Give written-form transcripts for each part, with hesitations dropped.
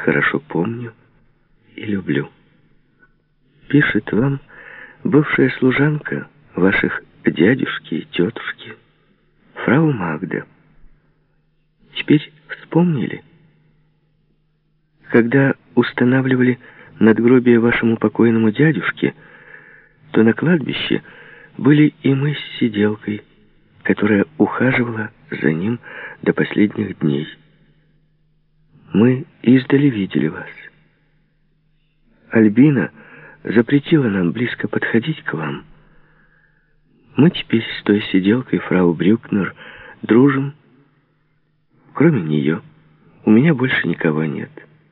хорошо помню и люблю. Пишет вам бывшая служанка ваших дядюшки и тетушки, фрау Магда. Теперь вспомнили? Когда устанавливали надгробие вашему покойному дядюшке, то на кладбище были и мы с сиделкой, которая ухаживала за ним до последних дней. Мы издали видели вас. Альбина запретила нам близко подходить к вам. Мы теперь с той сиделкой, фрау Брюкнер, дружим. Кроме нее, у меня больше никого нет.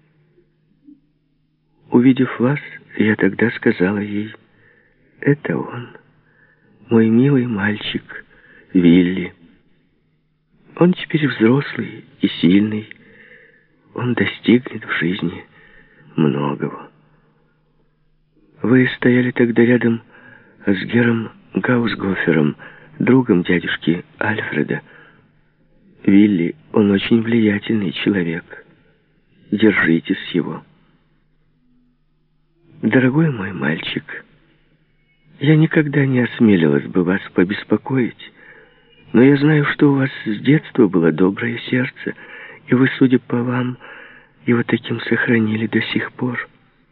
Увидев вас, я тогда сказала ей: это он, мой милый мальчик Вилли. Он теперь взрослый и сильный. Он достигнет в жизни многого. Вы стояли тогда рядом с Гером Гаусгофером, другом дядюшки Альфреда. Вилли, он очень влиятельный человек. Держитесь его. Дорогой мой мальчик, я никогда не осмелилась бы вас побеспокоить, но я знаю, что у вас с детства было доброе сердце, и вы, судя по вам, его таким сохранили до сих пор.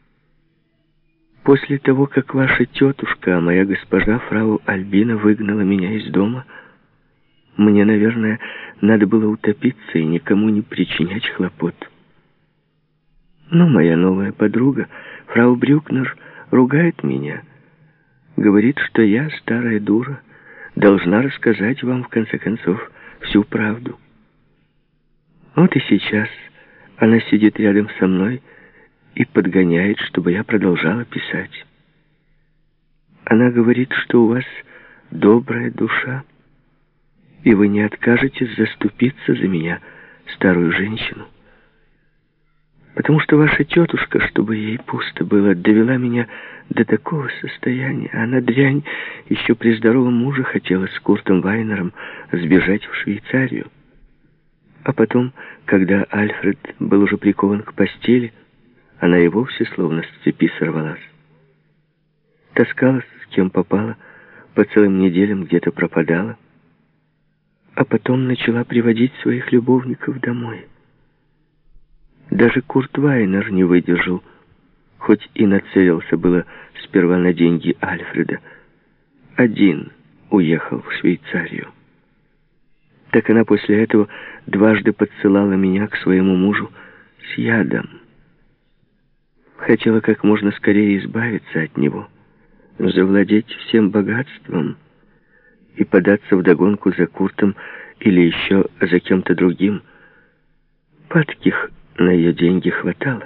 После того, как ваша тетушка, а моя госпожа фрау Альбина выгнала меня из дома, мне, наверное, надо было утопиться и никому не причинять хлопот. Но моя новая подруга, фрау Брюкнер, ругает меня. Говорит, что я, старая дура, должна рассказать вам, в конце концов, всю правду. Вот и сейчас она сидит рядом со мной и подгоняет, чтобы я продолжала писать. Она говорит, что у вас добрая душа, и вы не откажетесь заступиться за меня, старую женщину. Потому что ваша тетушка, чтобы ей пусто было, довела меня до такого состояния. Она, дрянь, еще при здоровом муже хотела с Куртом Вайнером сбежать в Швейцарию. А потом, когда Альфред был уже прикован к постели, она и вовсе словно с цепи сорвалась. Таскалась с кем попала, по целым неделям где-то пропадала, а потом начала приводить своих любовников домой. Даже Курт Вайнер не выдержал, хоть и нацелился было сперва на деньги Альфреда. Один уехал в Швейцарию. Так она после этого дважды подсылала меня к своему мужу с ядом. Хотела как можно скорее избавиться от него, завладеть всем богатством и податься вдогонку за Куртом или еще за кем-то другим. Падких на ее деньги хватало.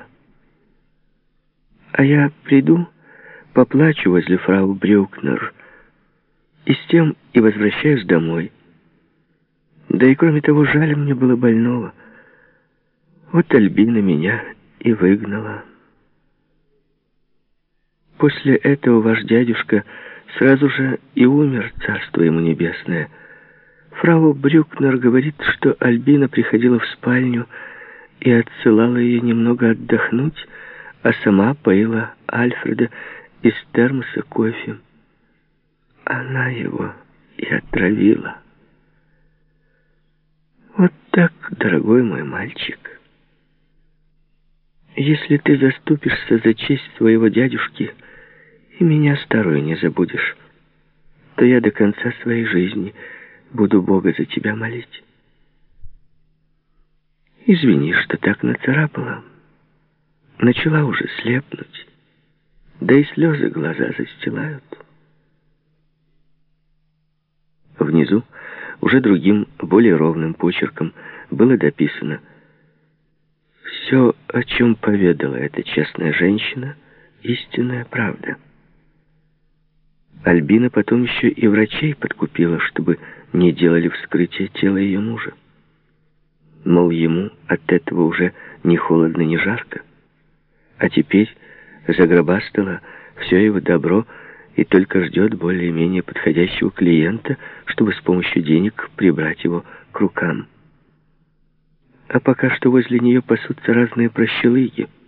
А я приду, поплачу возле фрау Брюкнер, и с тем и возвращаюсь домой. Да и кроме того, жаль мне было больного. Вот Альбина меня и выгнала. После этого ваш дядюшка сразу же и умер, царство ему небесное. Фрау Брюкнер говорит, что Альбина приходила в спальню и отсылала ее немного отдохнуть, а сама поила Альфреда из термоса кофе. Она его и отравила. Вот так, дорогой мой мальчик. Если ты заступишься за честь своего дядюшки и меня, старую, не забудешь, то я до конца своей жизни буду Бога за тебя молить. Извини, что так нацарапала. Начала уже слепнуть, да и слезы глаза застилают. Внизу уже другим, более ровным почерком было дописано: «Все, о чем поведала эта честная женщина, истинная правда». Альбина потом еще и врачей подкупила, чтобы не делали вскрытие тела ее мужа. Мол, ему от этого уже ни холодно, ни жарко. А теперь загробастала все его добро и только ждет более-менее подходящего клиента, чтобы с помощью денег прибрать его к рукам. А пока что возле нее пасутся разные прощелыги.